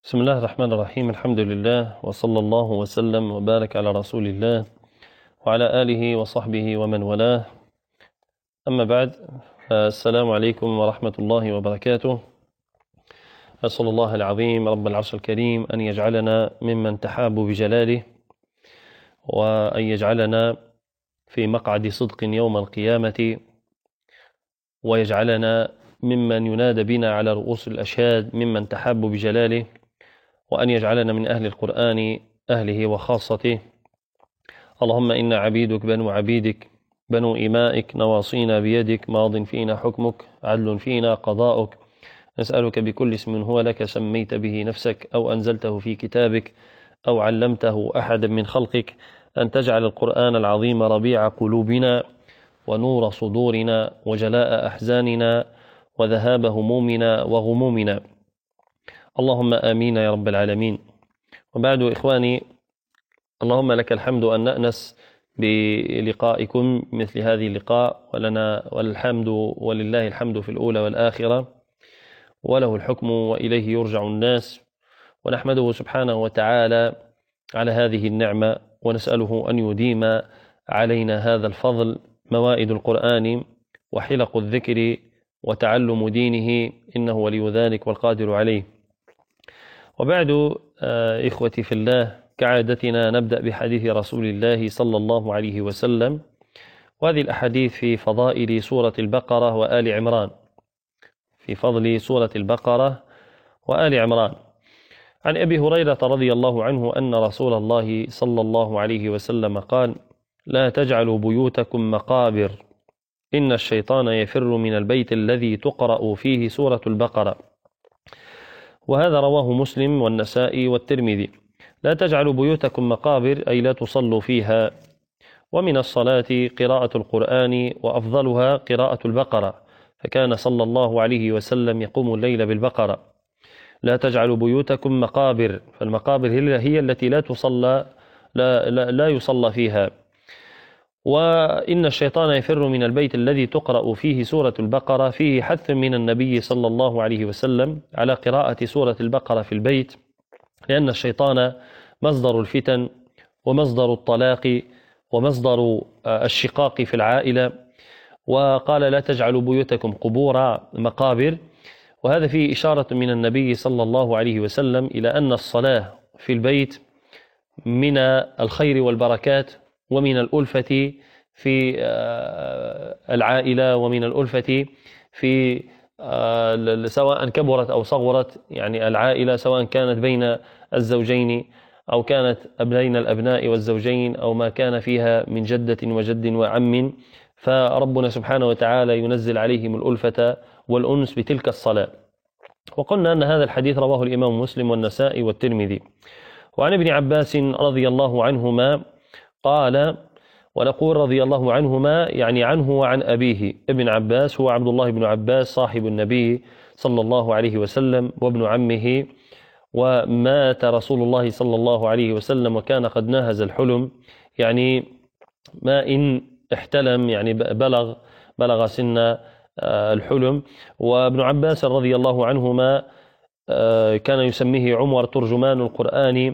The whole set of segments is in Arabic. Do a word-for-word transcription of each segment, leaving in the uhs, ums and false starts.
بسم الله الرحمن الرحيم. الحمد لله وصلى الله وسلم وبارك على رسول الله وعلى آله وصحبه ومن والاه. أما بعد، السلام عليكم ورحمة الله وبركاته. أسأل الله العظيم رب العرش الكريم أن يجعلنا ممن تحاب بجلاله، وأن يجعلنا في مقعد صدق يوم القيامة، ويجعلنا ممن ينادى بنا على رؤوس الأشهاد ممن تحاب بجلاله، وأن يجعلنا من أهل القرآن أهله وخاصته. اللهم إنا عبيدك بنو عبيدك بنو إمائك، نواصينا بيدك، ماض فينا حكمك، عدل فينا قضاؤك. نسألك بكل اسم هو لك سميت به نفسك أو أنزلته في كتابك أو علمته أحدا من خلقك، أن تجعل القرآن العظيم ربيع قلوبنا ونور صدورنا وجلاء أحزاننا وذهاب همومنا وغمومنا. اللهم آمين يا رب العالمين. وبعد إخواني، اللهم لك الحمد أن نأنس بلقائكم مثل هذه اللقاء، ولنا والحمد ولله الحمد في الأولى والآخرة، وله الحكم وإليه يرجع الناس. ونحمده سبحانه وتعالى على هذه النعمة، ونسأله أن يديم علينا هذا الفضل، موائد القرآن وحلق الذكر وتعلم دينه، إنه ولي ذلك والقادر عليه. وبعد، إخوتي في الله، كعادتنا نبدأ بحديث رسول الله صلى الله عليه وسلم، وهذه الأحاديث في فضائل سورة البقرة وآل عمران، في فضل سورة البقرة وآل عمران. عن أبي هريرة رضي الله عنه أن رسول الله صلى الله عليه وسلم قال: لا تجعلوا بيوتكم مقابر، إن الشيطان يفر من البيت الذي تقرأ فيه سورة البقرة. وهذا رواه مسلم والنسائي والترمذي. لا تجعلوا بيوتكم مقابر أي لا تصلوا فيها. ومن الصلاة قراءة القرآن، وأفضلها قراءة البقرة، فكان صلى الله عليه وسلم يقوم الليل بالبقرة. لا تجعلوا بيوتكم مقابر، فالمقابر هي التي لا تصلى لا, لا, لا يصلى فيها. وإن الشيطان يفر من البيت الذي تقرأ فيه سورة البقرة، فيه حث من النبي صلى الله عليه وسلم على قراءة سورة البقرة في البيت، لأن الشيطان مصدر الفتن ومصدر الطلاق ومصدر الشقاق في العائلة. وقال: لا تجعلوا بيوتكم قبور مقابر. وهذا فيه إشارة من النبي صلى الله عليه وسلم إلى أن الصلاة في البيت من الخير والبركات، ومن الألفة في العائلة، ومن الألفة في سواء كبرت أو صغرت، يعني العائلة سواء كانت بين الزوجين أو كانت بين الأبناء والزوجين، أو ما كان فيها من جدة وجد وعم، فربنا سبحانه وتعالى ينزل عليهم الألفة والأنس بتلك الصلاة. وقلنا أن هذا الحديث رواه الإمام مسلم والنسائي والترمذي. وعن ابن عباس رضي الله عنهما قال، ونقول رضي الله عنهما يعني عنه وعن أبيه. ابن عباس هو عبد الله بن عباس صاحب النبي صلى الله عليه وسلم وابن عمه، ومات رسول الله صلى الله عليه وسلم وكان قد ناهز الحلم، يعني ما إن احتلم، يعني بلغ بلغ سن الحلم. وابن عباس رضي الله عنهما كان يسميه عمر ترجمان القرآن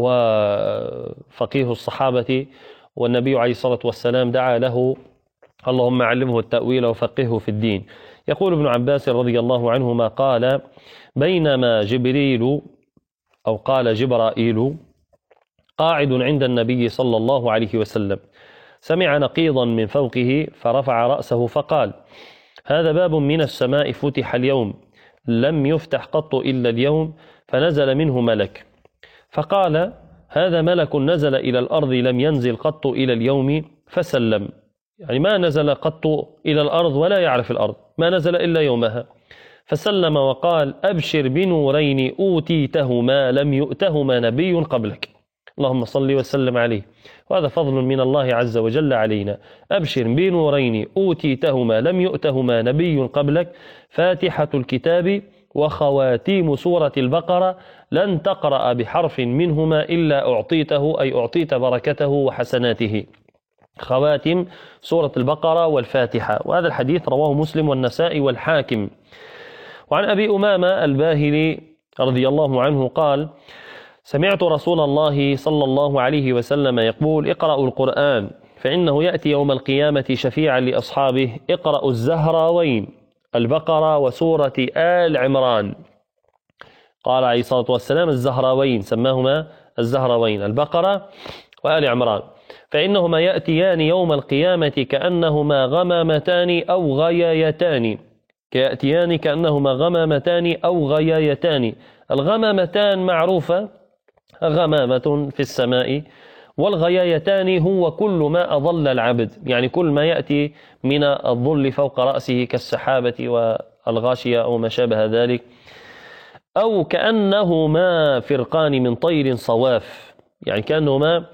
وفقيه الصحابة، والنبي عليه الصلاة والسلام دعا له: اللهم علمه التأويل وفقهه في الدين. يقول ابن عباس رضي الله عنهما قال: بينما جبريل أو قال جبرائيل قاعد عند النبي صلى الله عليه وسلم، سمع نقيضا من فوقه فرفع رأسه فقال: هذا باب من السماء فتح اليوم، لم يفتح قط إلا اليوم، فنزل منه ملك. فقال: هذا ملك نزل إلى الأرض لم ينزل قط إلى اليوم، فسلم، يعني ما نزل قط إلى الأرض ولا يعرف الأرض، ما نزل إلا يومها. فسلم وقال: أبشر بنورين أوتيتهما لم يؤتهما نبي قبلك. اللهم صل وسلم عليه. وهذا فضل من الله عز وجل علينا. أبشر بنورين أوتيتهما لم يؤتهما نبي قبلك، فاتحة الكتاب وخواتيم سورة البقرة، لن تقرأ بحرف منهما إلا أعطيته، أي أعطيت بركته وحسناته. خواتم سورة البقرة والفاتحة. وهذا الحديث رواه مسلم والنسائي والحاكم. وعن أبي أمامة الباهلي رضي الله عنه قال: سمعت رسول الله صلى الله عليه وسلم يقول: اقرأوا القرآن فإنه يأتي يوم القيامة شفيعا لأصحابه. اقرأوا الزهراوين، البقرة وسورة آل عمران. قال عليه الصلاة والسلام: الزهراوين، سماهما الزهراوين، البقرة وآل عمران، فإنهما يأتيان يوم القيامة كأنهما غمامتان أو غيايتان كيأتيان كأنهما غمامتان أو غيايتان. الغمامتان معروفة، غمامة في السماء، والغيايتان هو كل ما أظل العبد، يعني كل ما يأتي من الظل فوق رأسه كالسحابة والغاشية أو ما شابه ذلك. أو كأنهما فرقان من طير صواف، يعني كأنهما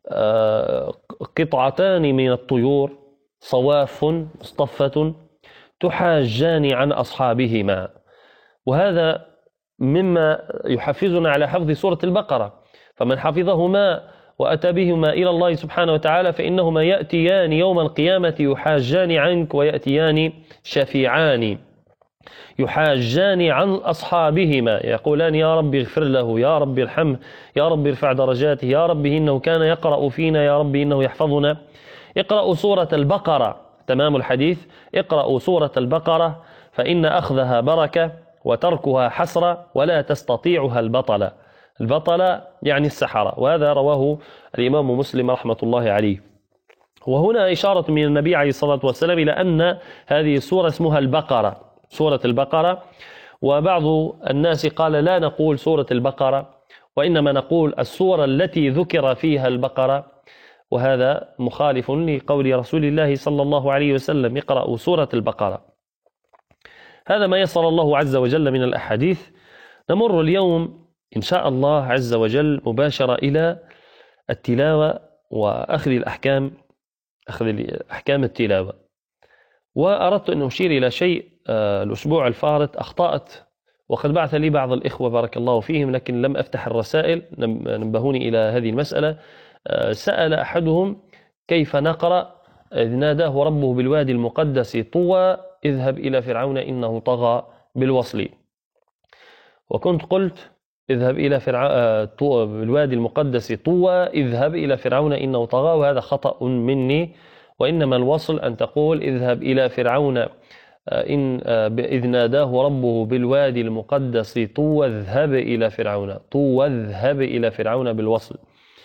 قطعتان من الطيور صواف مصطفة تحاجان عن أصحابهما. وهذا مما يحفزنا على حفظ سورة البقرة، فمن حفظهما وأتى بهما إلى الله سبحانه وتعالى فإنهما يأتيان يوم القيامة يحاجان عنك ويأتيان شفيعان، يحاجان عن أصحابهما، يقولان: يا رب اغفر له، يا رب ارحمه، يا رب ارفع درجاته، يا رب إنه كان يقرأ فينا، يا رب إنه يحفظنا. اقرأوا سورة البقرة، تمام الحديث: اقرأوا سورة البقرة فإن أخذها بركة وتركها حسرة ولا تستطيعها البطلة. البطلة يعني السحرة، وهذا رواه الإمام مسلم رحمة الله عليه. وهنا إشارة من النبي عليه الصلاة والسلام إلى أن هذه السورة اسمها البقرة، سورة البقرة. وبعض الناس قال: لا نقول سورة البقرة، وإنما نقول السورة التي ذكر فيها البقرة، وهذا مخالف لقول رسول الله صلى الله عليه وسلم: اقرأوا سورة البقرة. هذا ما يسر الله عز وجل من الأحاديث. نمر اليوم إن شاء الله عز وجل مباشرة إلى التلاوة وأخذ الأحكام، أخذ أحكام التلاوة. وأردت أن أشير إلى شيء الأسبوع الفارط أخطأت، وقد بعث لي بعض الإخوة بارك الله فيهم لكن لم أفتح الرسائل، نبهوني إلى هذه المسألة. سأل أحدهم: كيف نقرأ إذ ناداه ربه بالوادي المقدس طوى اذهب إلى فرعون إنه طغى بالوصل؟ وكنت قلت: اذهب إلى فرعون بالوادي المقدس طوى اذهب إلى فرعون إنه طغى، وهذا خطأ مني، وإنما الوصل أن تقول: اذهب إلى فرعون إن إذ ناداه ربه بالوادي المقدس طوى اذهب إلى فرعون، طوى اذهب إلى فرعون بالوصل.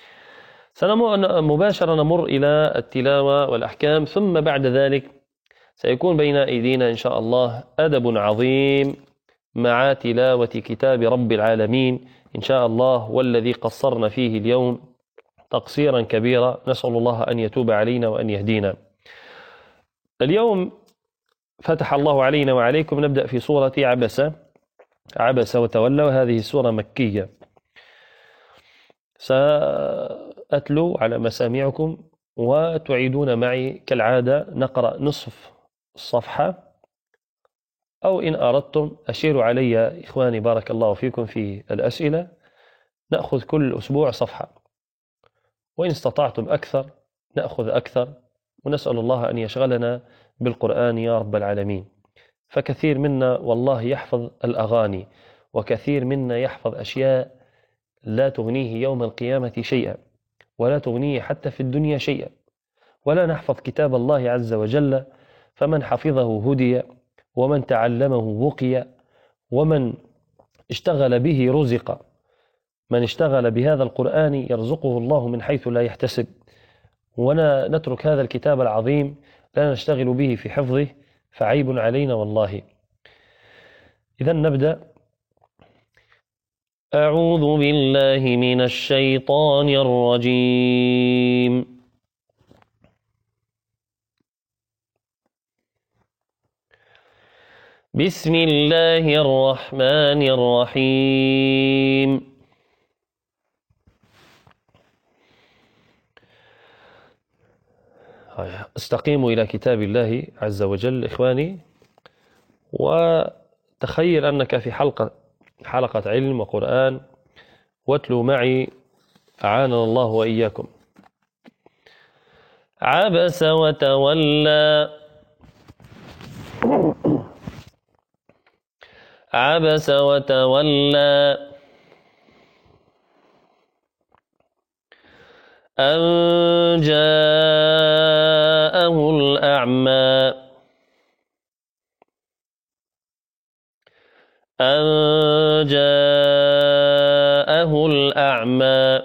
مباشرة نمر إلى التلاوة والأحكام، ثم بعد ذلك سيكون بين أيدينا إن شاء الله أدب عظيم مع تلاوة كتاب رب العالمين إن شاء الله، والذي قصرنا فيه اليوم تقصيرا كبيرا، نسأل الله أن يتوب علينا وأن يهدينا. اليوم فتح الله علينا وعليكم، نبدأ في سورة عبس عبس وتولى، وهذه السورة مكية. سأتلو على مسامعكم وتعيدون معي كالعادة، نقرأ نصف الصفحة، أو إن أردتم أشيروا علي إخواني بارك الله فيكم في الأسئلة، نأخذ كل أسبوع صفحة، وإن استطعتم أكثر نأخذ أكثر، ونسأل الله أن يشغلنا بالقرآن يا رب العالمين. فكثير منا والله يحفظ الأغاني، وكثير منا يحفظ أشياء لا تغنيه يوم القيامة شيئا، ولا تغنيه حتى في الدنيا شيئا، ولا نحفظ كتاب الله عز وجل. فمن حفظه هدي، ومن تعلمه وقي، ومن اشتغل به رزق. من اشتغل بهذا القرآن يرزقه الله من حيث لا يحتسب، ونترك هذا الكتاب العظيم لا نشتغل به في حفظه، فعيب علينا والله. إذن نبدأ. أعوذ بالله من الشيطان الرجيم. بسم الله الرحمن الرحيم. استقيموا إلى كتاب الله عز وجل إخواني، وتخيل أنك في حلقة حلقة علم وقرآن، واتلوا معي أعاننا الله وإياكم. عبس وتولى عبس وتولى أن جاءه الأعمى أن جاءه الأعمى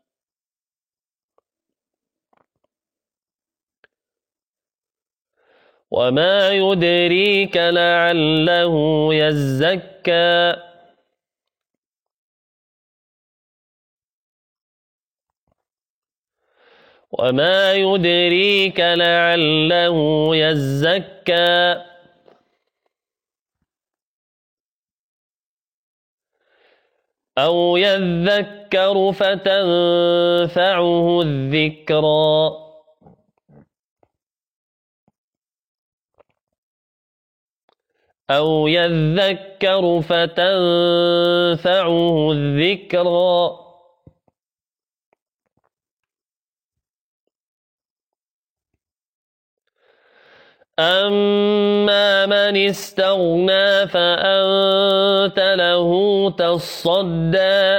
وما يدريك لعله يزكى وما يدريك لعله يزكى أو يذكر فتنفعه الذكرى أو يذكر فتنفعه الذكرى أما من استغنى فأنت له تصدى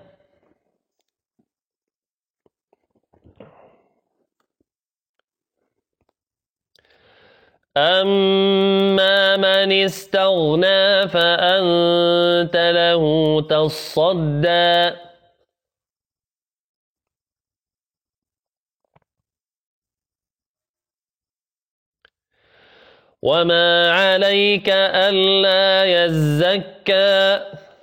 أما من استغنى فأنت له تصدى وما عليك ألا يزكى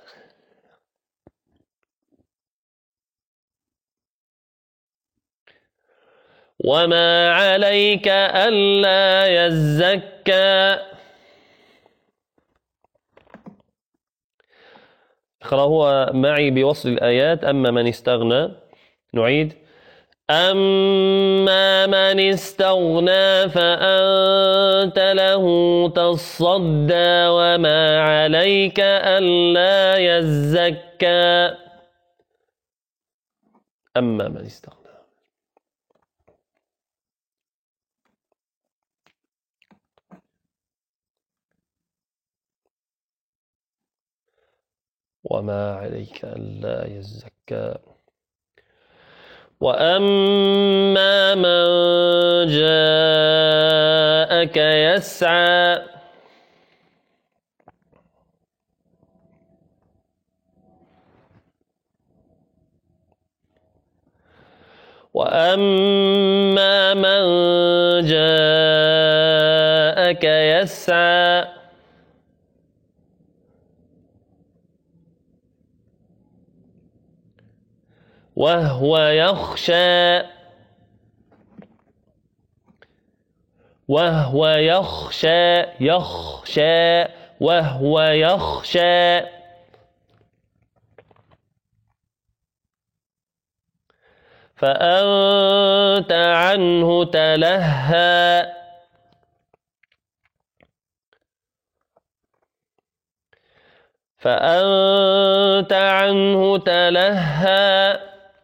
وما عليك ألا يزكى اقرأوها معي بوصل الآيات. أما من استغنى، نعيد. أما من استغنى فأنت له تصدى وما عليك ألا يزكى. أما من استغنى. وما عليك ألا يزكى. وأما من جاءك يسعى وأما من جاءك يسعى وهو يخشى وهو يخشى يخشى وهو يخشى فأنت عنه تلهى فأنت عنه تلهى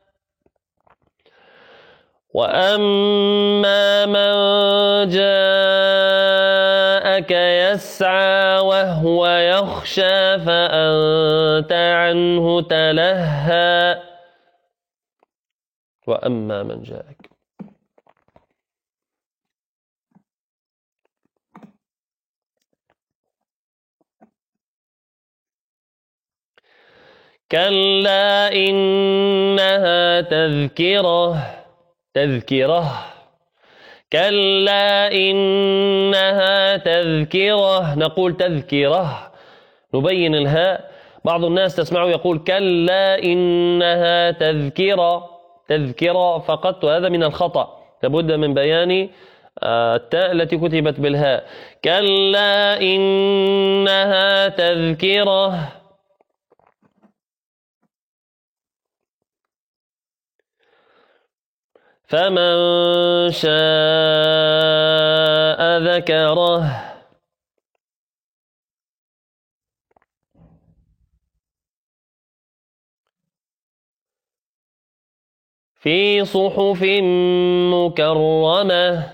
وأما من جاءك يسعى وهو يخشى فأنت عنه تلهى وأما من جاءك كلا إنها تذكرة تذكرة كلا إنها تذكرة. نقول تذكرة، نبين الهاء. بعض الناس تسمعه يقول كلا إنها تذكرة تذكرة فقط، وهذا من الخطأ. لابد من بيان التاء التي كتبت بالهاء. كلا إنها تذكرة فمن شاء ذكره في صحف مكرمة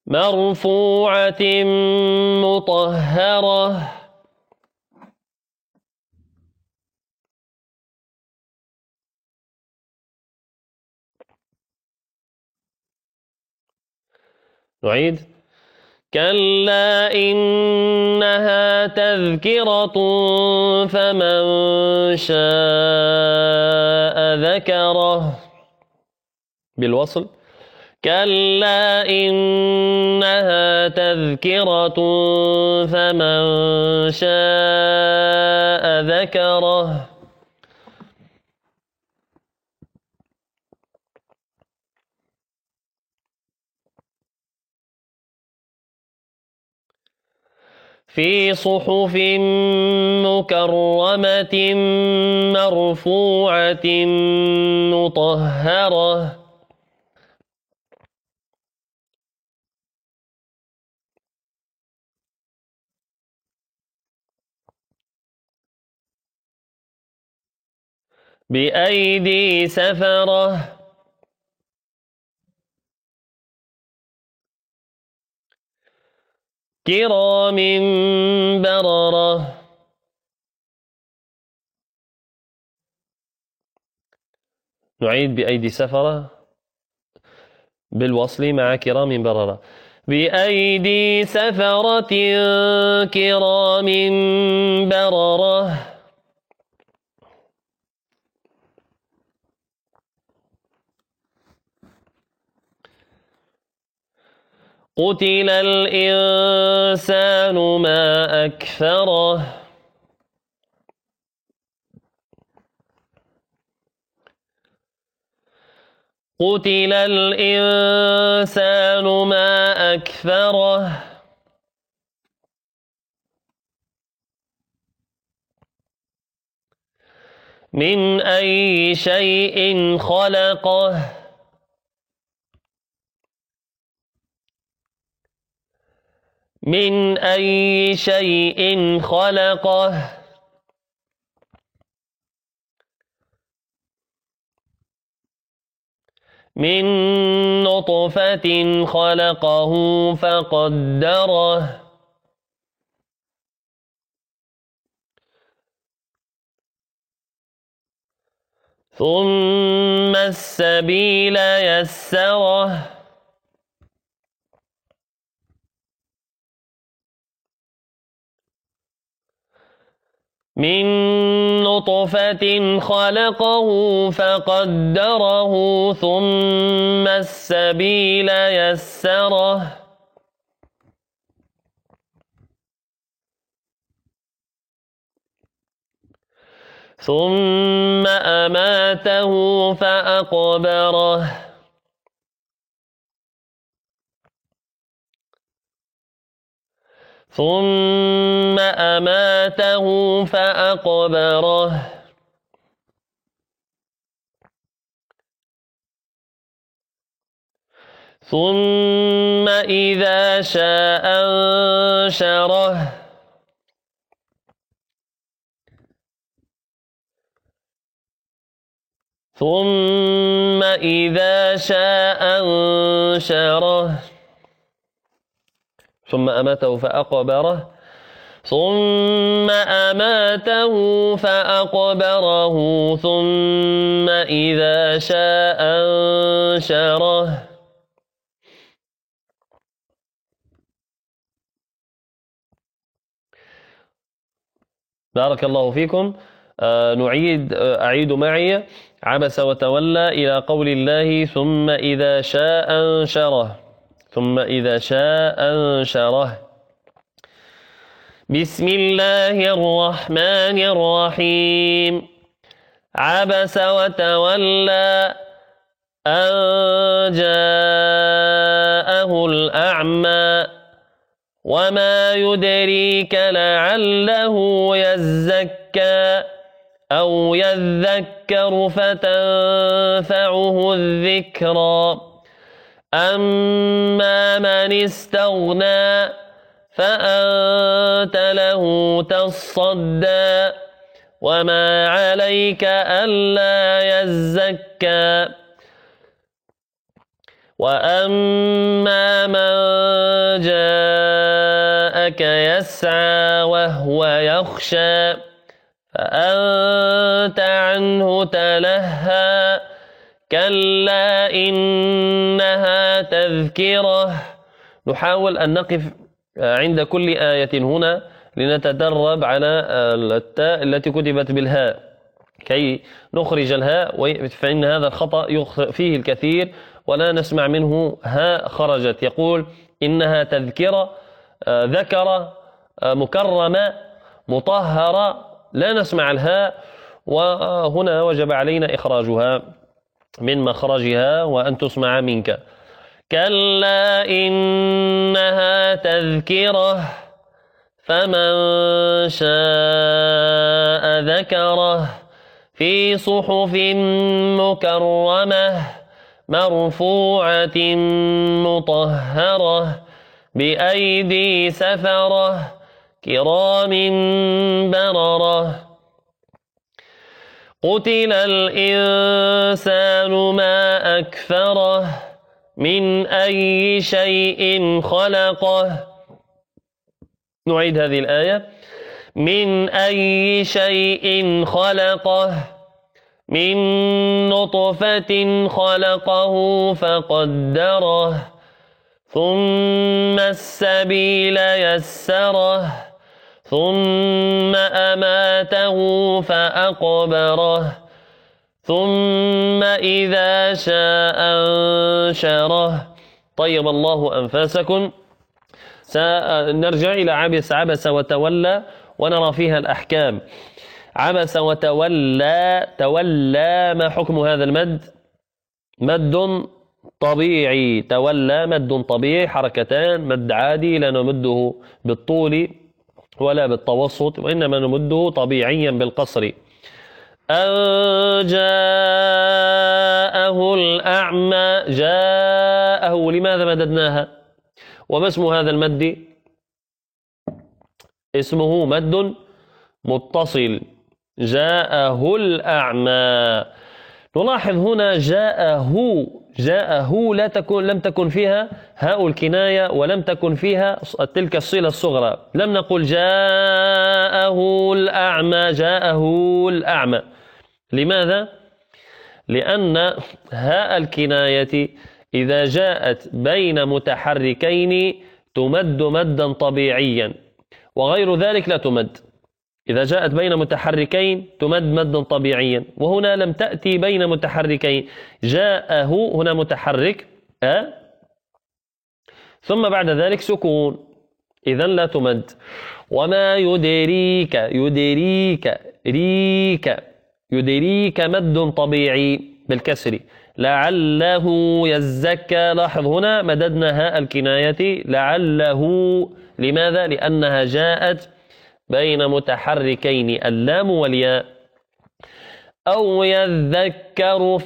مرفوعة مطهرة. نعيد. كلا إنها تذكرة فمن شاء ذكره. بالوصل. كلا إنها تذكرة فمن شاء ذكره. في صحف مكرمة مرفوعة مطهرة. بأيدي سفرة. كرام بررة. نعيد. بأيدي سفرة بالوصل مع كرام بررة. بأيدي سفرة كرام بررة. قتل الإنسان ما أكفره. قتل الإنسان ما أكفره. من أي شيء خلقه. من أي شيء خلقه. من نطفة خلقه فقدره. ثم السبيل يسره. من نطفة خلقه فقدره ثم السبيل يسره. ثم أماته فأقبره. ثم أماته فأقبره. ثم إذا شاء أنشره. ثم إذا شاء أنشره. ثم أماته فأقبره. ثم أماته فأقبره. ثم إذا شاء أنشره. بارك الله فيكم. آه نعيد آه أعيد معي. عبس وتولى إلى قول الله ثم إذا شاء أنشره. ثم إذا شاء أنشره. بسم الله الرحمن الرحيم. عبس وتولى أن جاءه الأعمى وما يدريك لعله يزكى أو يذكر فتنفعه الذكرى. أما من استغنى فأنت له تصدى وما عليك ألا يزكى. وأما من جاءك يسعى وهو يخشى فأنت عنه تلهى كلا إنها تذكرة. نحاول أن نقف عند كل آية هنا لنتدرب على التاء التي كتبت بالهاء كي نخرج الهاء، فإن هذا الخطأ فيه الكثير ولا نسمع منه هاء خرجت. يقول إنها تذكرة، ذكر، مكرمة، مطهرة، لا نسمع الهاء، وهنا وجب علينا إخراجها من مخرجها وأن تسمع منك. كلا إنها تذكرة فمن شاء ذكره في صحف مكرمة مرفوعة مطهرة بأيدي سفرة كرام بررة. قتل الإنسان ما أكفره من أي شيء خلقه. نعيد هذه الآية. من أي شيء خلقه من نطفة خلقه فقدره ثم السبيل يسره ثم أماته فأقبره ثم إذا شاء أنشره. طيب الله أنفاسكم. سنرجع إلى عبس عبس وتولى ونرى فيها الأحكام. عبس وتولى، تولى ما حكم هذا المد؟ مد طبيعي. تولى مد طبيعي، حركتان، مد عادي لا نمده بالطول ولا بالتوسط، وإنما نمده طبيعيا بالقصر. أن جاءه الأعمى، جاءه لماذا مددناها؟ وما اسم هذا المد؟ اسمه مد متصل. جاءه الأعمى. نلاحظ هنا جاءه، جاءه لا تكون لم تكن فيها هاء الكناية ولم تكن فيها تلك الصلة الصغرى. لم نقل جاءه الأعمى، جاءه الأعمى. لماذا؟ لأن هاء الكناية إذا جاءت بين متحركين تمد مدا طبيعيا، وغير ذلك لا تمد. إذا جاءت بين متحركين تمد مدا طبيعيا، وهنا لم تأتي بين متحركين. جاءه هنا متحرك أ ثم بعد ذلك سكون، إذن لا تمد. وما يدريك، يدريك ريك، يدريك مد طبيعي بالكسر. لعله يزكى. لاحظ هنا مددنا هاء الكناية لعله. لماذا؟ لأنها جاءت بين متحركين اللام والياء. أو يذكر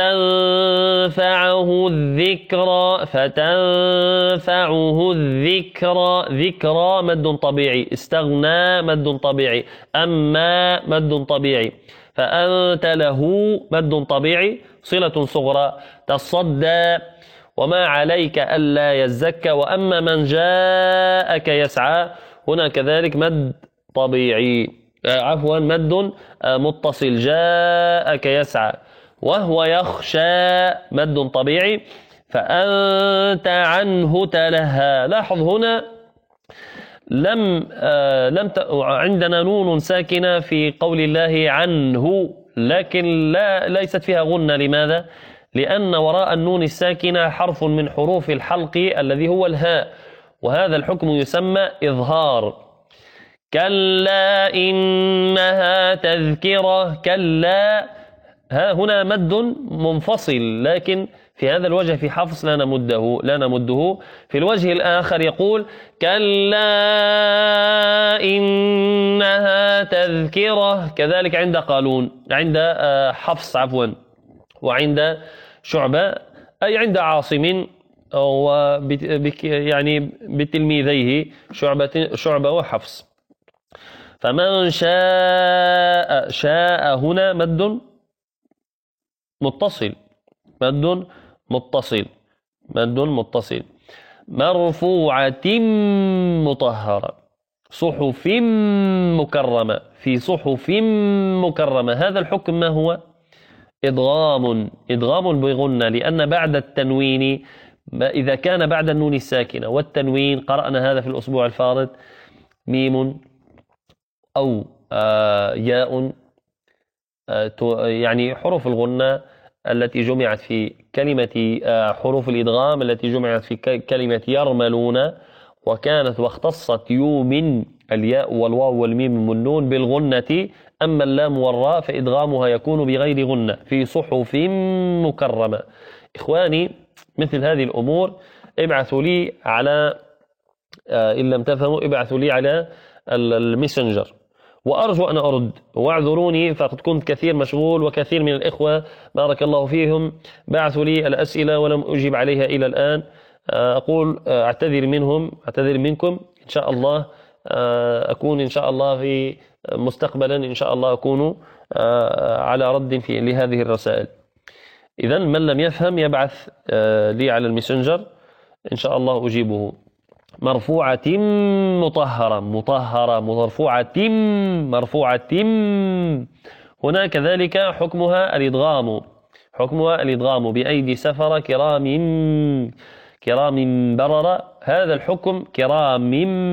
فتنفعه الذكرى، فتنفعه الذكرى. ذكرى مد طبيعي. استغنى مد طبيعي. أما مد طبيعي. فأنت له مد طبيعي صلة صغرى. تصدى وما عليك ألا يزكى. وأما من جاءك يسعى هنا كذلك مد طبيعي، عفوا مد متصل. جاءك يسعى وهو يخشى مد طبيعي. فأنت عنه تلهى. لاحظ هنا لم آه لم ت... عندنا نون ساكنة في قول الله عنه، لكن لا ليست فيها غنة. لماذا؟ لأن وراء النون الساكنة حرف من حروف الحلق الذي هو الهاء، وهذا الحكم يسمى إظهار. كلا إنها تذكرة. كلا ها هنا مد منفصل، لكن في هذا الوجه في حفص لا نمده لا نمده. في الوجه الآخر يقول كلا إنها تذكرة. كذلك عند قالون، عند حفص عفوا، وعند شعبة، أي عند عاصم يعني بتلميذيه شعبة شعبة وحفص. فمن شاء، شاء هنا مد متصل، مد متصل، مد متصل. مرفوعة مطهرة، صحف مكرمة، في صحف مكرمة. هذا الحكم ما هو؟ إدغام، إدغام بغنة، لأن بعد التنوين إذا كان بعد النون الساكنة والتنوين، قرأنا هذا في الأسبوع الفارط، ميم أو آه ياء، آه يعني حروف الغنة التي جمعت في كلمة آه حروف الإدغام التي جمعت في كلمة يرملون، وكانت واختصت يو من الياء والواو والميم والنون بالغنة، أما اللام والراء فإدغامها يكون بغير غنة، في صحف مكرمة. إخواني، مثل هذه الأمور ابعثوا لي على آه إن لم تفهموا ابعثوا لي على الميسنجر، وأرجو أن أرد، واعذروني فقد كنت كثير مشغول، وكثير من الإخوة بارك الله فيهم بعثوا لي الأسئلة ولم أجيب عليها إلى الآن. أقول أعتذر منهم، أعتذر منكم. إن شاء الله أكون إن شاء الله في مستقبلا إن شاء الله أكون على رد في لهذه الرسائل. إذن من لم يفهم يبعث لي على الميسنجر إن شاء الله أجيبه. مرفوعة مطهرة، مطهرة مرفوعة مرفوعة. هنا كذلك حكمها الإدغام، حكمها الإدغام بأيدي سفر كرام كرام بررة. هذا الحكم كرام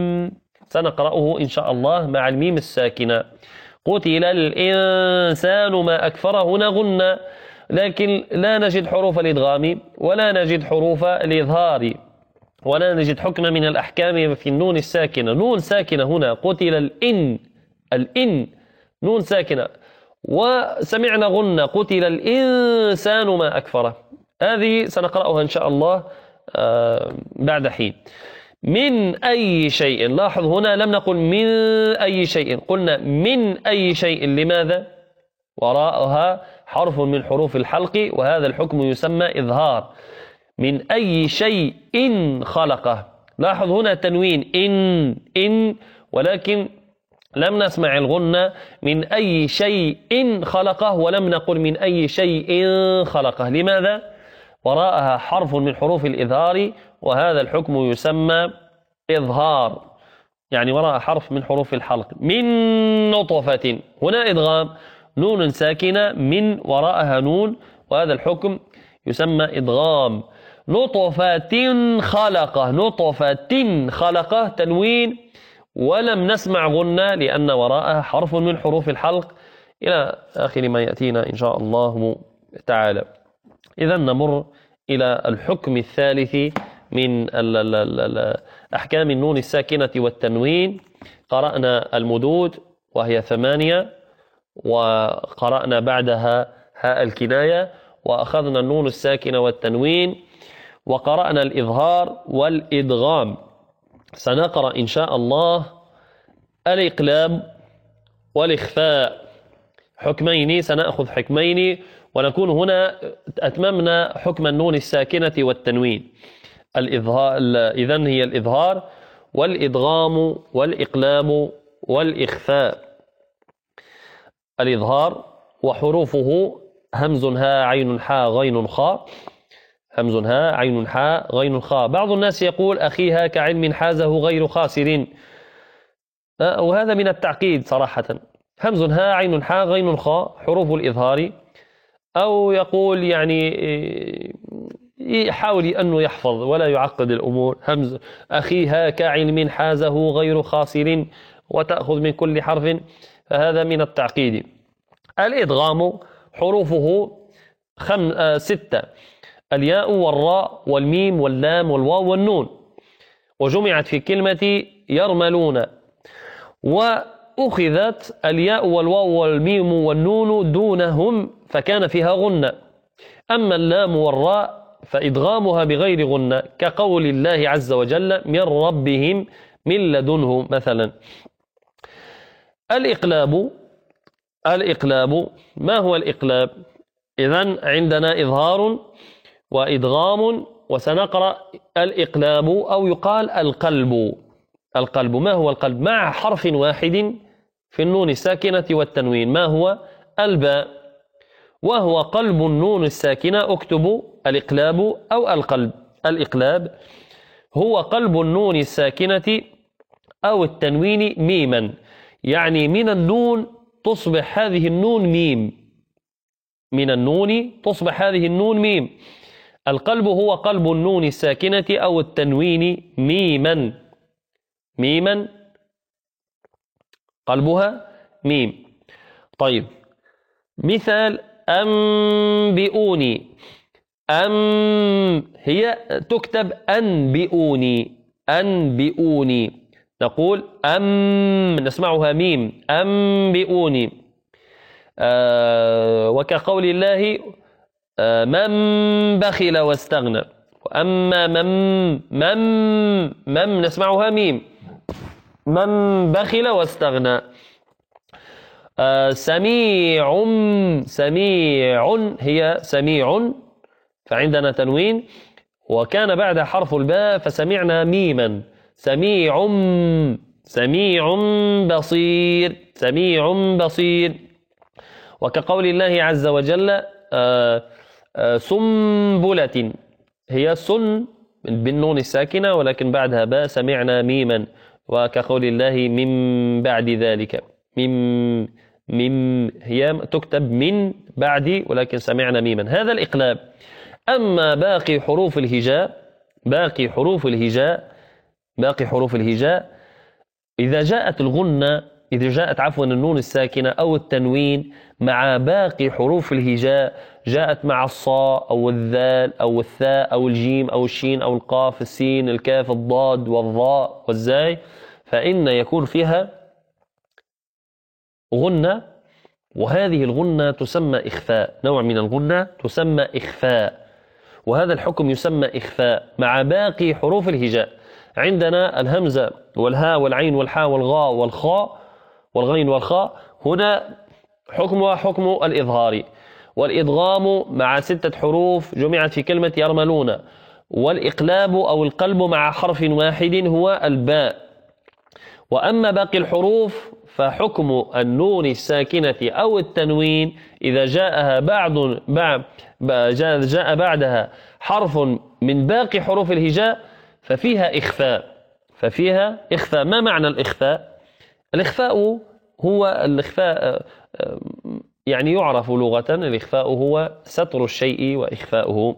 سنقرأه إن شاء الله مع الميم الساكنة. قتل الإنسان ما أكفره، هنا غنى، لكن لا نجد حروف الإدغام ولا نجد حروف الإظهار ولا نجد حكم من الأحكام في النون الساكنة. نون ساكنة هنا، قتل الإن، الإن نون ساكنة، وسمعنا غنى قتل الإنسان ما أكفره. هذه سنقرأها إن شاء الله بعد حين. من أي شيء، لاحظ هنا لم نقل من أي شيء، قلنا من أي شيء. لماذا؟ وراءها حرف من حروف الحلق، وهذا الحكم يسمى إظهار. من أي شيء إن خلقه، لاحظ هنا تنوين إن إن، ولكن لم نسمع الغنة من أي شيء إن خلقه، ولم نقل من أي شيء خلقه. لماذا؟ وراءها حرف من حروف الإظهار، وهذا الحكم يسمى إظهار، يعني وراء حرف من حروف الحلق. من نطفة، هنا إدغام، نون ساكنة، من وراءها نون، وهذا الحكم يسمى إدغام. نطفة خلقه، نطفة خلقه، تنوين، ولم نسمع غنة لأن وراءها حرف من حروف الحلق، إلى آخر ما يأتينا إن شاء الله تعالى. إذا نمر إلى الحكم الثالث من أحكام النون الساكنة والتنوين. قرأنا المدود وهي ثمانية، وقرأنا بعدها هاء الكناية، وأخذنا النون الساكنة والتنوين، وقرأنا الإظهار والإدغام. سنقرأ إن شاء الله الإقلاب والإخفاء، حكمين، سنأخذ حكمين، ونكون هنا أتممنا حكم النون الساكنة والتنوين. الإظهار إذن هي الإظهار والإدغام والإقلاب والإخفاء. الإظهار وحروفه همز ها عين حاء غين خاء، همز ها عين حاء غين خاء. بعض الناس يقول أخيها كعلم حازه غير خاسر، وهذا من التعقيد صراحة. همز ها عين حاء غين خاء حروف الإظهار، أو يقول يعني يحاول أنه يحفظ ولا يعقد الأمور. همز أخيها كعلم حازه غير خاسر، وتأخذ من كل حرف، فهذا من التعقيد. الإدغام حروفه خم... آه ستة، الياء والراء والميم واللام والواو والنون، وجمعت في كلمة يرملون، وأخذت الياء والواو والميم والنون دونهم فكان فيها غنة. أما اللام والراء فإدغامها بغير غنة، كقول الله عز وجل من ربهم من لدنه مثلا. الإقلاب، الإقلاب ما هو الإقلاب؟ إذن عندنا إظهار وإدغام، وسنقرأ الإقلاب، أو يقال القلب. القلب، ما هو القلب؟ مع حرف واحد في النون الساكنة والتنوين، ما هو؟ الباء، وهو قلب النون الساكنة. اكتبوا الإقلاب أو القلب. الإقلاب هو قلب النون الساكنة أو التنوين ميما، يعني من النون تصبح هذه النون ميم، من النون تصبح هذه النون ميم. القلب هو قلب النون الساكنة أو التنوين ميما، ميما قلبها ميم. طيب مثال أنبئوني، أم هي تكتب أنبئوني، أنبئوني، نقول أم نسمعها ميم، أنبئوني. آه وكقول الله آه من بخل واستغنى، وأما من من من نسمعها ميم، من بخل واستغنى. آه سميع، سميع هي سميع، فعندنا تنوين وكان بعد حرف الباء فسمعنا ميما، سميع، سميع بصير، سميع بصير. وكقول الله عز وجل آه آه سنبلة، هي سن بالنون الساكنة ولكن بعدها باء سمعنا ميما. وكقول الله من بعد ذلك، من من هي تكتب من بعد ولكن سمعنا ميما، هذا الإقلاب. أما باقي حروف الهجاء، باقي حروف الهجاء، باقي حروف الهجاء إذا جاءت الغنة، إذا جاءت عفوا النون الساكنة أو التنوين مع باقي حروف الهجاء، جاءت مع الصاء أو الذال أو الثاء أو الجيم أو الشين أو القاف السين الكاف الضاد والظاء والزاي، فإن يكون فيها غنة، وهذه الغنة تسمى إخفاء، نوع من الغنة تسمى إخفاء، وهذا الحكم يسمى إخفاء مع باقي حروف الهجاء. عندنا الهمزة والهاء والعين والحاء والغاء والخاء والغين والخاء، هنا حكمها حكم الإظهار، والإدغام مع ستة حروف جمعت في كلمة يرملون، والإقلاب أو القلب مع حرف واحد هو الباء. وأما باقي الحروف فحكم النون الساكنة أو التنوين إذا جاءها بعد جاء بعدها حرف من باقي حروف الهجاء ففيها إخفاء، ففيها إخفاء. ما معنى الإخفاء؟ الإخفاء هو الإخفاء يعني يعرف لغة، الإخفاء هو ستر الشيء وإخفاؤه.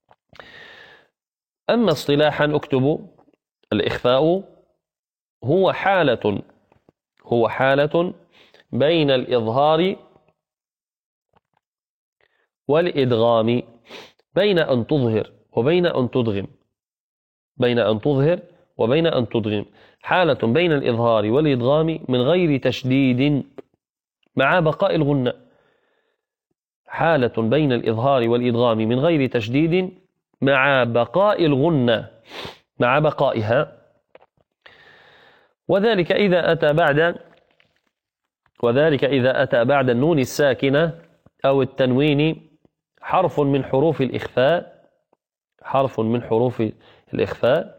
أما اصطلاحا اكتبوا الإخفاء هو حالة، هو حالة بين الإظهار والإدغام، بين أن تظهر وبين أن تدغم، بين أن تظهر وبين أن تدغم، حالة بين الإظهار والإدغام من غير تشديد مع بقاء الغنة، حالة بين الإظهار والإدغام من غير تشديد مع بقاء الغنة، مع بقائها. وذلك إذا أتى بعد وذلك إذا أتى بعد النون الساكنة أو التنوين حرف من حروف الإخفاء، حرف من حروف الإخفاء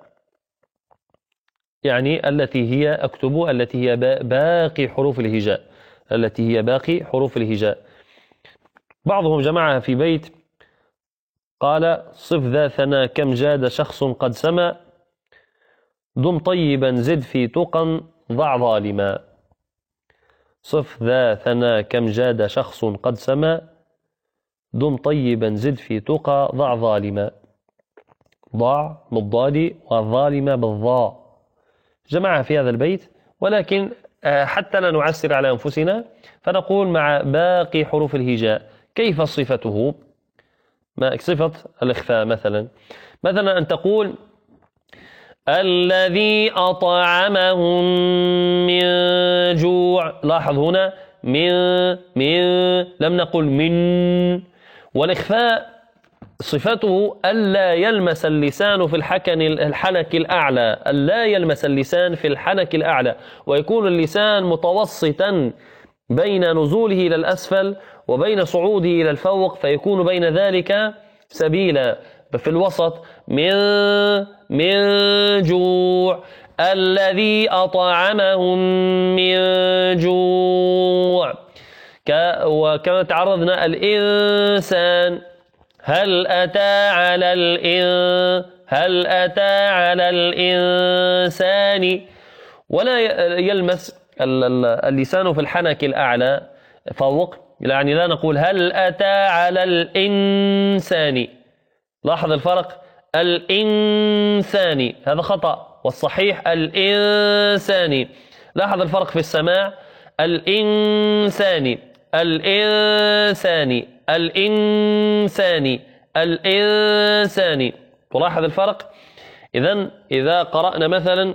يعني التي هي أكتب التي هي باقي حروف الهجاء، التي هي باقي حروف الهجاء. بعضهم جمعها في بيت قال صف ذا ثنا كم جاد شخص قد سما، دم طيبا زد في تقى ضع ظالما. صف ذا ثنا كم جاد شخص قد سما، دم طيبا زد في تقى ضع ظالما. ضع بالضاد والظالم بالضاء، جمعها في هذا البيت. ولكن حتى لا نعسر على أنفسنا فنقول مع باقي حروف الهجاء كيف صفته؟ ما صفة الإخفاء مثلا مثلا أن تقول الذي أطعمهم من جوع، لاحظ هنا من من لم نقل من. والإخفاء صفته ألا يلمس اللسان في الحكن الحنك الأعلى، ألا يلمس اللسان في الحنك الأعلى، ويكون اللسان متوسطا بين نزوله إلى الأسفل وبين صعوده إلى الفوق، فيكون بين ذلك سبيلا في الوسط. من من جوع، الذي أطعمهم من جوع. وكما تعرضنا الإنسان، هل أتى على الإن هل أتى على الإنسان، ولا يلمس اللسان في الحنك الأعلى فوق، يعني لا نقول هل أتى على الإنسان. لاحظ الفرق، الإنسان هذا خطأ، والصحيح الإنسان. لاحظ الفرق في السماع، الإنسان الإنسان الإنسان الإنسان. تلاحظ الفرق. إذن إذا قرأنا مثلا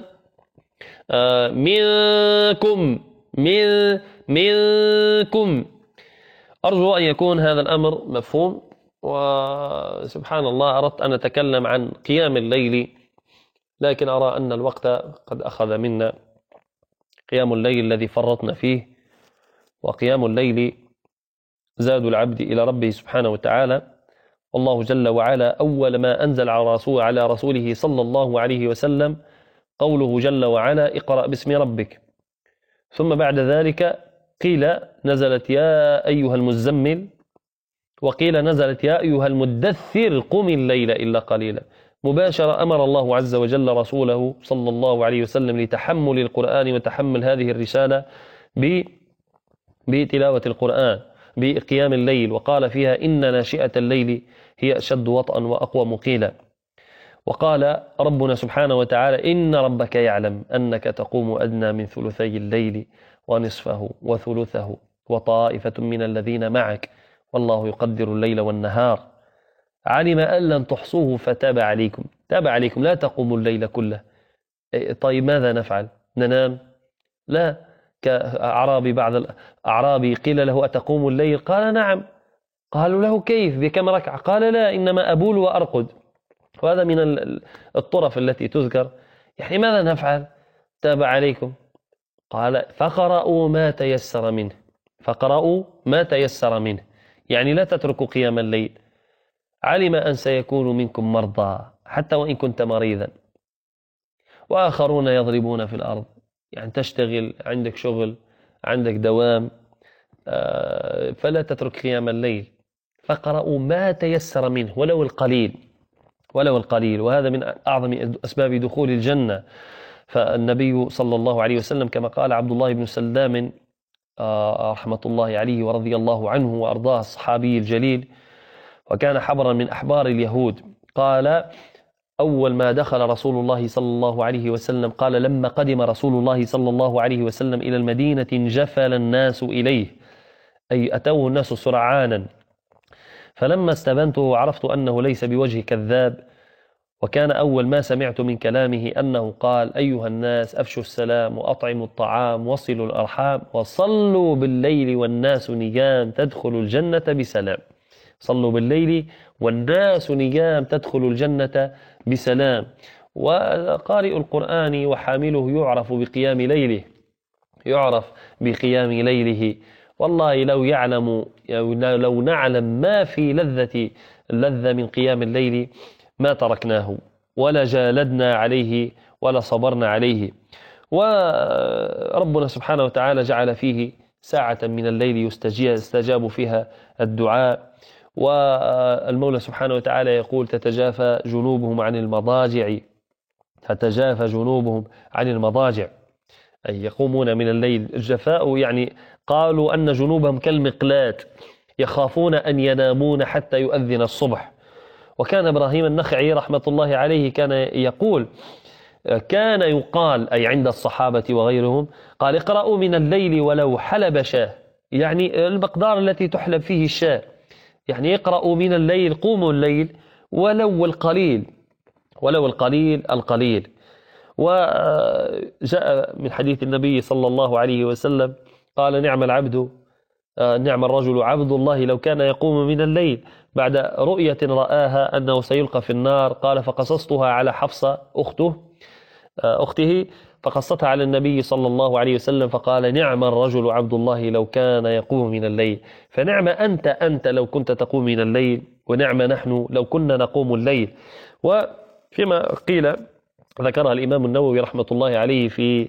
منكم من منكم، أرجو أن يكون هذا الأمر مفهوم. وسبحان الله أردت أن أتكلم عن قيام الليل، لكن أرى أن الوقت قد أخذ منا. قيام الليل الذي فرطنا فيه، وقيام الليل زاد العبد إلى ربه سبحانه وتعالى. والله جل وعلا أول ما أنزل على رسول على رسوله صلى الله عليه وسلم قوله جل وعلا اقرأ باسم ربك، ثم بعد ذلك قيل نزلت يا أيها المزمل، وقيل نزلت يا أيها المدثر قم الليل إلا قليلا. مباشرة أمر الله عز وجل رسوله صلى الله عليه وسلم لتحمل القرآن وتحمل هذه الرسالة بتلاوة القرآن بقيام الليل، وقال فيها إن ناشئة الليل هي أشد وطئا وأقوى مقيلا. وقال ربنا سبحانه وتعالى إن ربك يعلم أنك تقوم أدنى من ثلثي الليل ونصفه وثلثه وطائفة من الذين معك والله يقدر الليل والنهار علم أن لن تحصوه فتاب عليكم. تاب عليكم، لا تقوموا الليل كله. طيب ماذا نفعل؟ ننام؟ لا. كأعرابي، بعض الأعرابي قيل له أتقوم الليل؟ قال نعم. قالوا له كيف بكم ركعة؟ قال لا، إنما أبول وأرقد. وهذا من الطرف التي تذكر. يعني ماذا نفعل؟ تاب عليكم. قال فقرأوا ما تيسر منه، فقرأوا ما تيسر منه، يعني لا تتركوا قيام الليل. علم أن سيكون منكم مرضى حتى وإن كنت مريضا، وآخرون يضربون في الأرض، يعني تشتغل، عندك شغل، عندك دوام، فلا تترك قيام الليل. فقرأوا ما تيسر منه ولو القليل، ولو القليل. وهذا من أعظم أسباب دخول الجنة. فالنبي صلى الله عليه وسلم كما قال عبد الله بن سلام رحمة الله عليه ورضي الله عنه وأرضاه الصحابي الجليل، وكان حبرا من أحبار اليهود، قال أول ما دخل رسول الله صلى الله عليه وسلم قال لما قدم رسول الله صلى الله عليه وسلم إلى المدينة انجفل الناس إليه، أي أتوه الناس سرعانا. فلما استبنته وعرفت أنه ليس بوجه كذاب، وكان أول ما سمعت من كلامه أنه قال أيها الناس أفشوا السلام وأطعموا الطعام وصلوا الأرحام وصلوا بالليل والناس نيام تدخلوا الجنة بسلام. صلوا بالليل والناس نيام تدخلوا الجنة بسلام. وقارئ القرآن وحامله يعرف بقيام ليله، يعرف بقيام ليله. والله لو يعلم لو نعلم ما في لذة اللذة من قيام الليل ما تركناه ولا جالدنا عليه ولا صبرنا عليه. وربنا سبحانه وتعالى جعل فيه ساعة من الليل يستجاب فيها الدعاء. والمولى سبحانه وتعالى يقول تتجافى جنوبهم عن المضاجع، تتجافى جنوبهم عن المضاجع، أي يقومون من الليل. الجفاء يعني قالوا أن جنوبهم كالمقلات يخافون أن ينامون حتى يؤذن الصبح. وكان إبراهيم النخعي رحمة الله عليه كان يقول كان يقال أي عند الصحابة وغيرهم قال اقرأوا من الليل ولو حلب شاه، يعني المقدار التي تحلب فيه الشاه، يعني اقرأوا من الليل، قوموا الليل ولو القليل، ولو القليل القليل. وجاء من حديث النبي صلى الله عليه وسلم قال نعم العبد نعم الرجل عبد الله لو كان يقوم من الليل، بعد رؤية رآها أنه سيلقى في النار. قال فقصصتها على حفصة أخته أخته فقصتها على النبي صلى الله عليه وسلم فقال نعم الرجل عبد الله لو كان يقوم من الليل. فنعم أنت أنت لو كنت تقوم من الليل، ونعم نحن لو كنا نقوم الليل. وفيما قيل ذكرها الإمام النووي رحمة الله عليه في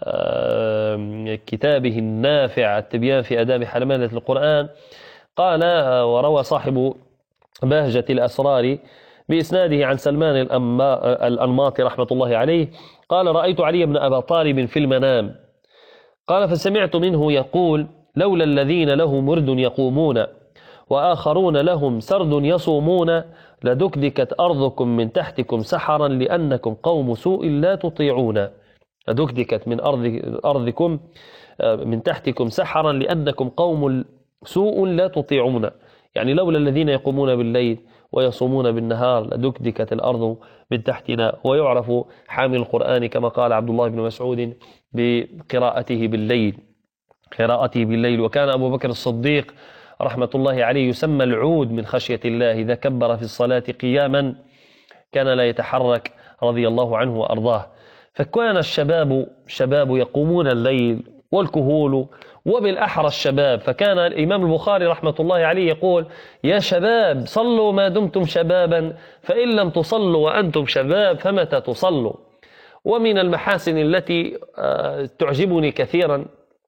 كتابه النافع التبيان في آداب حملة القرآن، قال وروى صاحب بهجة الأسرار بإسناده عن سلمان الأنماطي رحمة الله عليه قال: رأيت علي بن أبي طالب في المنام، قال: فسمعت منه يقول: لولا الذين له مرد يقومون وآخرون لهم سرد يصومون لدكدكت أرضكم من تحتكم سحرا لأنكم قوم سوء لا تطيعون. لدكدكت من أرض أرضكم من تحتكم سحرا لأنكم قوم سوء لا تطيعون، يعني لولا الذين يقومون بالليل ويصومون بالنهار لدكدكت الأرض من تحتنا. ويعرف حامل القرآن كما قال عبد الله بن مسعود بقراءته بالليل قراءته بالليل وكان أبو بكر الصديق رحمة الله عليه يسمى العود من خشية الله، إذا كبر في الصلاة قياما كان لا يتحرك رضي الله عنه وأرضاه. فكان الشباب شباب يقومون الليل والكهول، وبالأحرى الشباب. فكان الإمام البخاري رحمة الله عليه يقول: يا شباب صلوا ما دمتم شبابا، فإن لم تصلوا وأنتم شباب فمتى تصلوا. ومن المحاسن التي تعجبني كثيرا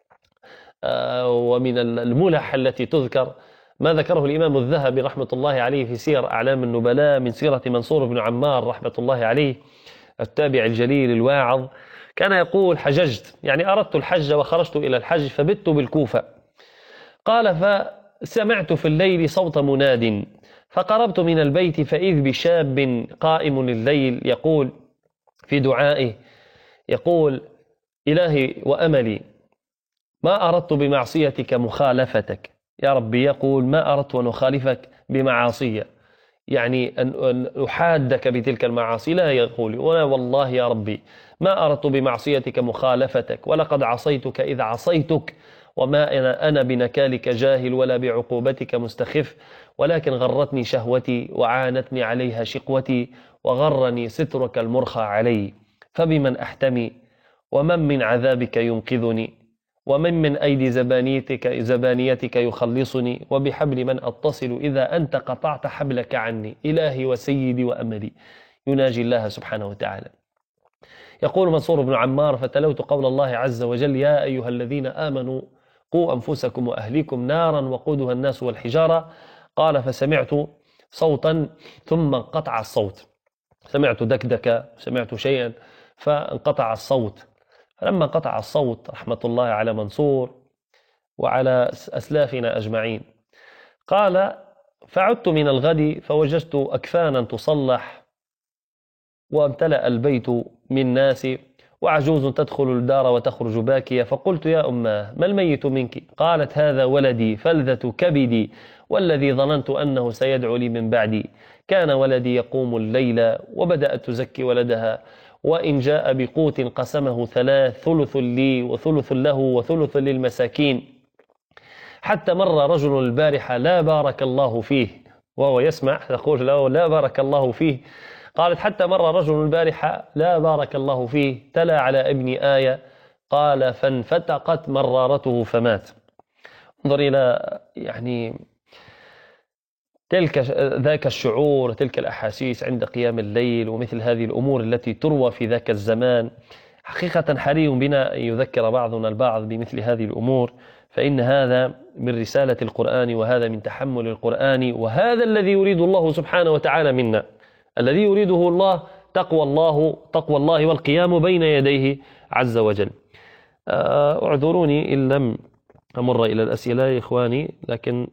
ومن الملح التي تذكر ما ذكره الإمام الذهبي رحمة الله عليه في سير أعلام النبلاء من سيرة منصور بن عمار رحمة الله عليه التابع الجليل الواعظ. كان يقول: حججت، يعني أردت الحج وخرجت إلى الحج فبت بالكوفة. قال: فسمعت في الليل صوت مناد فقربت من البيت فإذ بشاب قائم الليل يقول في دعائه، يقول: إلهي وأملي ما أردت بمعصيتك مخالفتك، يا ربي يقول: ما أردت أن أخالفك بمعاصية، يعني أن أحادك بتلك المعاصي. لا يقول: ولا والله يا ربي ما أردت بمعصيتك مخالفتك، ولقد عصيتك إذ عصيتك، وما أنا, أنا بنكالك جاهل ولا بعقوبتك مستخف، ولكن غرتني شهوتي وعانتني عليها شقوتي وغرني سترك المرخى علي، فبمن أحتمي ومن من عذابك ينقذني، ومن من أيدي زبانيتك, زبانيتك يخلصني، وبحبل من أتصل إذا أنت قطعت حبلك عني، إلهي وسيدي وأملي. يناجي الله سبحانه وتعالى. يقول منصور بن عمار: فتلوت قول الله عز وجل: يا أيها الذين آمنوا قوا أنفسكم وأهليكم نارا وقودها الناس والحجارة. قال: فسمعت صوتا ثم انقطع الصوت، سمعت دكدك، سمعت شيئا فانقطع الصوت. فلما انقطع الصوت رحمة الله على منصور وعلى أسلافنا أجمعين، قال: فعدت من الغد فوجدت أكفانا تصلح وامتلأ البيت من ناس وعجوز تدخل الدار وتخرج باكية، فقلت: يا أماه ما الميت منك؟ قالت: هذا ولدي فلذة كبدي، والذي ظننت أنه سيدعو لي من بعدي، كان ولدي يقوم الليل وبدأت تزكي ولدها، وإن جاء بقوت قسمه ثلاث، ثلث لي وثلث له وثلث للمساكين، حتى مر رجل البارحة لا بارك الله فيه، وهو يسمع يقول له: لا بارك الله فيه. قالت: حتى مر رجل البارحة لا بارك الله فيه، تلا على ابني آية، قال: فانفتقت مرارته فمات. انظر إلى يعني تلك ذاك الشعور، تلك الأحاسيس عند قيام الليل، ومثل هذه الأمور التي تروى في ذاك الزمان. حقيقة حري بنا أن يذكر بعضنا البعض بمثل هذه الأمور، فإن هذا من رسالة القرآن، وهذا من تحمل القرآن، وهذا الذي يريد الله سبحانه وتعالى منا، الذي يريده الله تقوى الله تقوى الله والقيام بين يديه عز وجل. اعذروني إن لم أمر إلى الأسئلة يا إخواني، لكن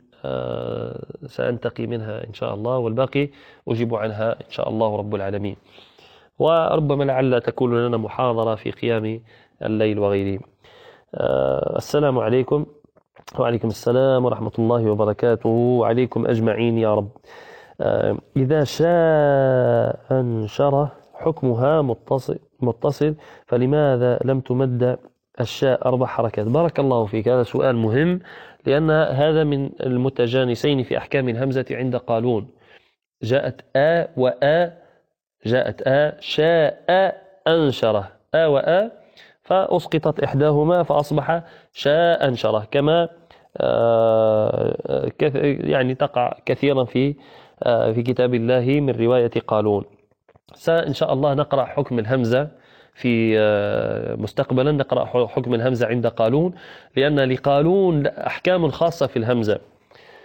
سأنتقي منها إن شاء الله، والباقي أجيب عنها إن شاء الله رب العالمين، وربما لعل تكون لنا محاضرة في قيام الليل وغيره. السلام عليكم. وعليكم السلام ورحمة الله وبركاته، وعليكم أجمعين يا رب. إذا شاء أنشره حكمها متصل, متصل فلماذا لم تمد الشاء أربع حركات؟ بارك الله فيك، هذا سؤال مهم، لأن هذا من المتجانسين في أحكام الهمزة عند قالون. جاءت آ وآ، جاءت آ شاء أنشره، آ وآ، فأسقطت إحداهما فأصبح شاء أنشره، كما يعني تقع كثيرا في في كتاب الله من رواية قالون. سإن شاء الله نقرأ حكم الهمزة في مستقبلا، نقرأ حكم الهمزة عند قالون، لأن لقالون أحكام خاصة في الهمزة.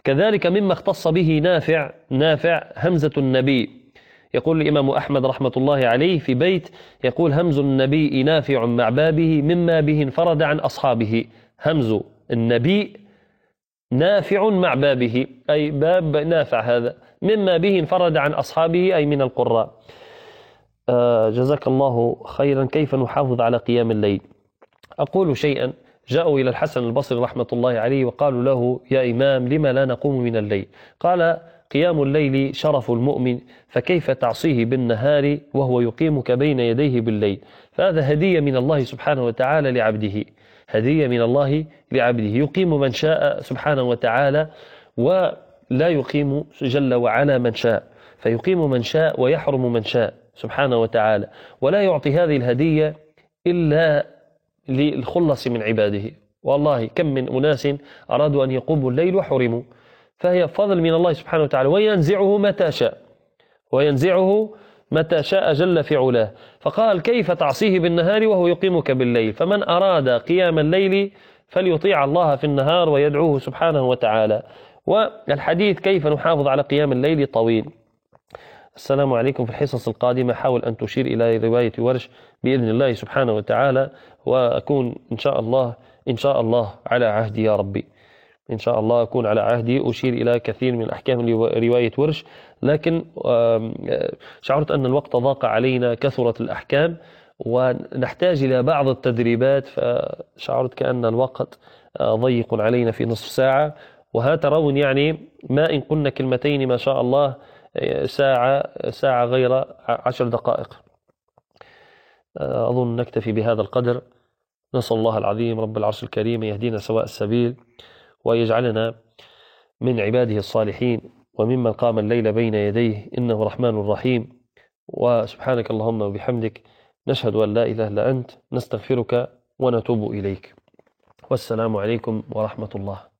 كذلك مما اختص به نافع نافع همزة النبي. يقول الإمام أحمد رحمة الله عليه في بيت، يقول: همز النبي نافع مع بابه مما به انفرد عن أصحابه. همز النبي نافع مع بابه، أي باب نافع هذا، مما به انفرد عن أصحابه أي من القراء. آه جزاك الله خيرا. كيف نحافظ على قيام الليل؟ أقول شيئا. جاءوا إلى الحسن البصري رحمة الله عليه وقالوا له: يا إمام، لما لا نقوم من الليل؟ قال: قيام الليل شرف المؤمن، فكيف تعصيه بالنهار وهو يقيمك بين يديه بالليل؟ فهذا هدية من الله سبحانه وتعالى لعبده، هدية من الله لعبده، يقيم من شاء سبحانه وتعالى، ولا يقيم جل وعلا من شاء، فيقيم من شاء ويحرم من شاء سبحانه وتعالى، ولا يعطي هذه الهدية إلا للخلص من عباده. والله كم من أناس أرادوا أن يقوموا الليل وحرموا، فهي فضل من الله سبحانه وتعالى، وينزعه متى شاء، وينزعه متى شاء جل في علاه. فقال: كيف تعصيه بالنهار وهو يقيمك بالليل؟ فمن أراد قيام الليل فليطيع الله في النهار ويدعوه سبحانه وتعالى. والحديث كيف نحافظ على قيام الليل طويل. السلام عليكم. في الحصص القادمة حاول أن تشير إلى رواية ورش بإذن الله سبحانه وتعالى، وأكون إن شاء الله إن شاء الله على عهدي يا ربي، إن شاء الله أكون على عهدي أشير إلى كثير من الأحكام رواية ورش، لكن شعرت أن الوقت ضاق علينا، كثرت الأحكام ونحتاج إلى بعض التدريبات، فشعرت كأن الوقت ضيق علينا في نصف ساعة. وها ترون يعني ما إن قلنا كلمتين ما شاء الله ساعة ساعة غير عشر دقائق. أظن نكتفي بهذا القدر. نسأل الله العظيم رب العرش الكريم يهدينا سواء السبيل، ويجعلنا من عباده الصالحين، وممن قام الليل بين يديه، إنه رحمن رحيم. وسبحانك اللهم وبحمدك، نشهد أن لا إله إلا أنت، نستغفرك ونتوب إليك. والسلام عليكم ورحمة الله.